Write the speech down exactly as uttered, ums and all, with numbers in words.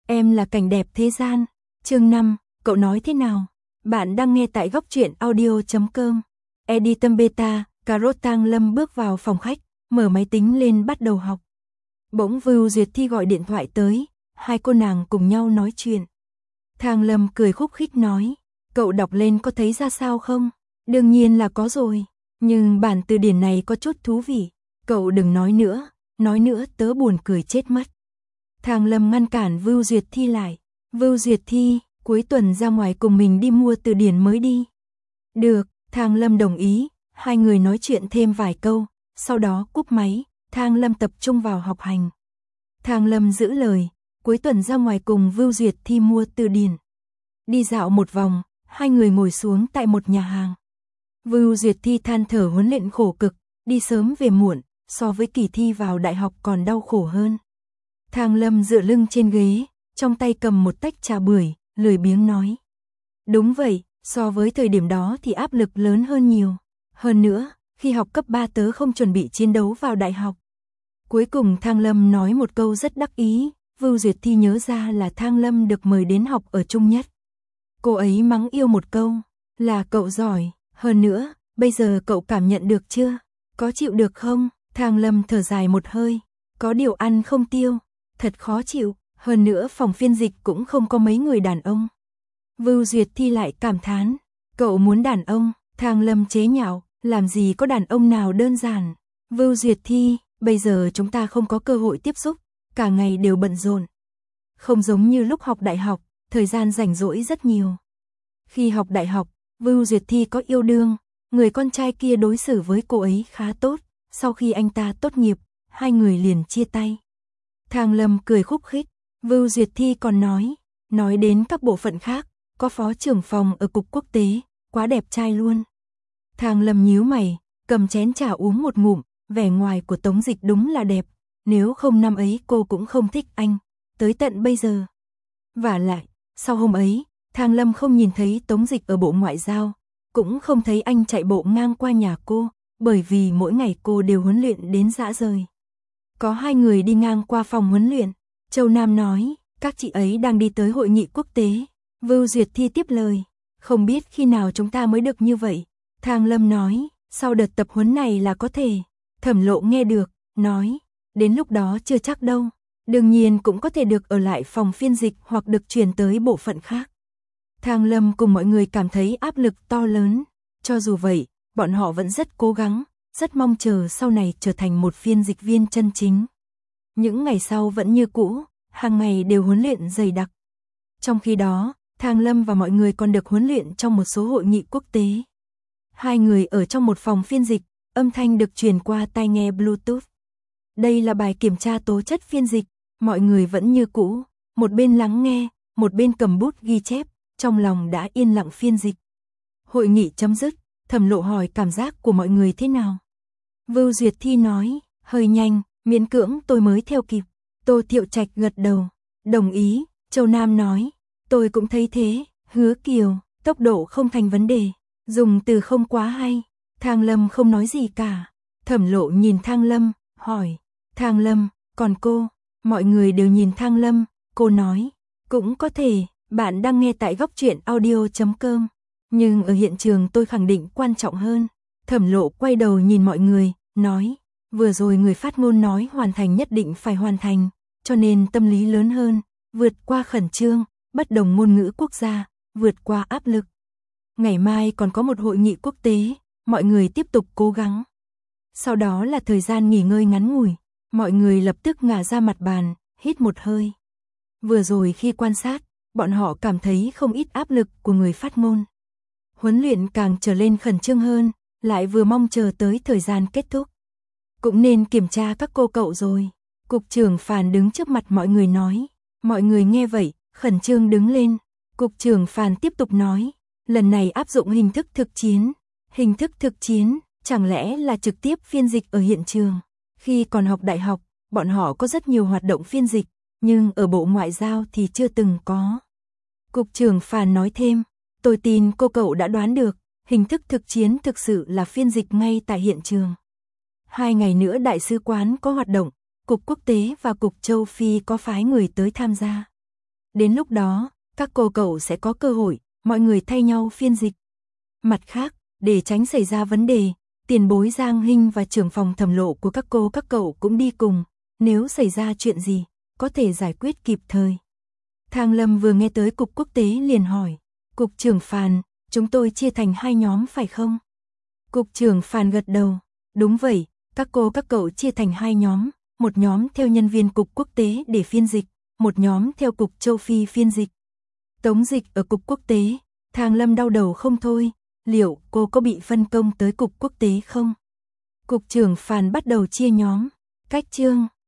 Em là cảnh đẹp thế gian. Chương năm, cậu nói thế nào? Bạn đang nghe tại góc truyện audio chấm com. Editum Beta, Cà Rốt Tang Lâm bước vào phòng khách, mở máy tính lên bắt đầu học. Bỗng Vưu Duyệt Thi gọi điện thoại tới, hai cô nàng cùng nhau nói chuyện. Thang Lâm cười khúc khích nói, cậu đọc lên có thấy ra sao không? Đương nhiên là có rồi, nhưng bản từ điển này có chút thú vị. Cậu đừng nói nữa, nói nữa tớ buồn cười chết mất. Thang Lâm ngăn cản Vưu Duyệt Thi lại. Vưu Duyệt Thi, cuối tuần ra ngoài cùng mình đi mua từ điển mới đi. Được, Thang Lâm đồng ý, hai người nói chuyện thêm vài câu, sau đó cúp máy, Thang Lâm tập trung vào học hành. Thang Lâm giữ lời, cuối tuần ra ngoài cùng Vưu Duyệt Thi mua từ điển. Đi dạo một vòng, hai người ngồi xuống tại một nhà hàng. Vưu Duyệt Thi than thở huấn luyện khổ cực, đi sớm về muộn, so với kỳ thi vào đại học còn đau khổ hơn. Thang Lâm dựa lưng trên ghế, trong tay cầm một tách trà bưởi, lười biếng nói. Đúng vậy, so với thời điểm đó thì áp lực lớn hơn nhiều. Hơn nữa, khi học cấp ba tớ không chuẩn bị chiến đấu vào đại học. Cuối cùng Thang Lâm nói một câu rất đắc ý, Vưu Duyệt Thi nhớ ra là Thang Lâm được mời đến học ở Trung Nhất. Cô ấy mắng yêu một câu, là cậu giỏi, hơn nữa, bây giờ cậu cảm nhận được chưa? Có chịu được không? Thang Lâm thở dài một hơi, có điều ăn không tiêu, thật khó chịu, hơn nữa phòng phiên dịch cũng không có mấy người đàn ông. Vưu Duyệt Thi lại cảm thán, cậu muốn đàn ông, Thang Lâm chế nhạo, làm gì có đàn ông nào đơn giản. Vưu Duyệt Thi, bây giờ chúng ta không có cơ hội tiếp xúc, cả ngày đều bận rộn. Không giống như lúc học đại học, thời gian rảnh rỗi rất nhiều. Khi học đại học, Vưu Duyệt Thi có yêu đương, người con trai kia đối xử với cô ấy khá tốt, sau khi anh ta tốt nghiệp, hai người liền chia tay. Thang Lâm cười khúc khích, Vưu Duyệt Thi còn nói, nói đến các bộ phận khác, có phó trưởng phòng ở cục quốc tế, quá đẹp trai luôn. Thang Lâm nhíu mày, cầm chén trà uống một ngụm, vẻ ngoài của Tống Dịch đúng là đẹp, nếu không năm ấy cô cũng không thích anh, tới tận bây giờ. Vả lại, sau hôm ấy, Thang Lâm không nhìn thấy Tống Dịch ở bộ ngoại giao, cũng không thấy anh chạy bộ ngang qua nhà cô, bởi vì mỗi ngày cô đều huấn luyện đến rã rời. Có hai người đi ngang qua phòng huấn luyện, Châu Nam nói, các chị ấy đang đi tới hội nghị quốc tế. Vưu Duyệt Thi tiếp lời, không biết khi nào chúng ta mới được như vậy. Thang Lâm nói, sau đợt tập huấn này là có thể. Thẩm Lộ nghe được, nói, đến lúc đó chưa chắc đâu, đương nhiên cũng có thể được ở lại phòng phiên dịch hoặc được chuyển tới bộ phận khác. Thang Lâm cùng mọi người cảm thấy áp lực to lớn, cho dù vậy, bọn họ vẫn rất cố gắng, rất mong chờ sau này trở thành một phiên dịch viên chân chính. Những ngày sau vẫn như cũ, hàng ngày đều huấn luyện dày đặc. Trong khi đó, Thang Lâm và mọi người còn được huấn luyện trong một số hội nghị quốc tế. Hai người ở trong một phòng phiên dịch, âm thanh được truyền qua tai nghe Bluetooth. Đây là bài kiểm tra tố chất phiên dịch, mọi người vẫn như cũ, một bên lắng nghe, một bên cầm bút ghi chép, trong lòng đã yên lặng phiên dịch. Hội nghị chấm dứt, Thẩm Lộ hỏi cảm giác của mọi người thế nào. Vưu Duyệt Thi nói, hơi nhanh, miễn cưỡng tôi mới theo kịp. Tô Thiệu Trạch gật đầu, đồng ý. Châu Nam nói, tôi cũng thấy thế. Hứa Kiều, tốc độ không thành vấn đề, dùng từ không quá hay. Thang Lâm không nói gì cả. Thẩm Lộ nhìn Thang Lâm, hỏi, Thang Lâm, còn cô? Mọi người đều nhìn Thang Lâm, cô nói, cũng có thể, bạn đang nghe tại góc truyện audio chấm com. Nhưng ở hiện trường tôi khẳng định quan trọng hơn. Thẩm Lộ quay đầu nhìn mọi người, nói, vừa rồi người phát ngôn nói hoàn thành nhất định phải hoàn thành, cho nên tâm lý lớn hơn, vượt qua khẩn trương, bất đồng ngôn ngữ quốc gia, vượt qua áp lực. Ngày mai còn có một hội nghị quốc tế, mọi người tiếp tục cố gắng. Sau đó là thời gian nghỉ ngơi ngắn ngủi, mọi người lập tức ngả ra mặt bàn, hít một hơi. Vừa rồi khi quan sát, bọn họ cảm thấy không ít áp lực của người phát ngôn. Huấn luyện càng trở lên khẩn trương hơn, lại vừa mong chờ tới thời gian kết thúc. Cũng nên kiểm tra các cô cậu rồi. Cục trưởng Phàn đứng trước mặt mọi người nói. Mọi người nghe vậy, khẩn trương đứng lên. Cục trưởng Phàn tiếp tục nói, lần này áp dụng hình thức thực chiến. Hình thức thực chiến, chẳng lẽ là trực tiếp phiên dịch ở hiện trường. Khi còn học đại học, bọn họ có rất nhiều hoạt động phiên dịch, nhưng ở bộ ngoại giao thì chưa từng có. Cục trưởng Phàn nói thêm, tôi tin cô cậu đã đoán được, hình thức thực chiến thực sự là phiên dịch ngay tại hiện trường. Hai ngày nữa đại sứ quán có hoạt động, Cục Quốc tế và Cục Châu Phi có phái người tới tham gia. Đến lúc đó, các cô cậu sẽ có cơ hội, mọi người thay nhau phiên dịch. Mặt khác, để tránh xảy ra vấn đề, tiền bối Giang Hinh và trưởng phòng thẩm lộ của các cô các cậu cũng đi cùng, nếu xảy ra chuyện gì, có thể giải quyết kịp thời. Thang Lâm vừa nghe tới cục quốc tế liền hỏi, cục trưởng Phàn, chúng tôi chia thành hai nhóm phải không? Cục trưởng Phàn gật đầu, đúng vậy, các cô các cậu chia thành hai nhóm, một nhóm theo nhân viên cục quốc tế để phiên dịch, một nhóm theo cục châu Phi phiên dịch. Tống dịch ở cục quốc tế, Thang Lâm đau đầu không thôi, liệu cô có bị phân công tới cục quốc tế không? Cục trưởng Phàn bắt đầu chia nhóm, cách chương.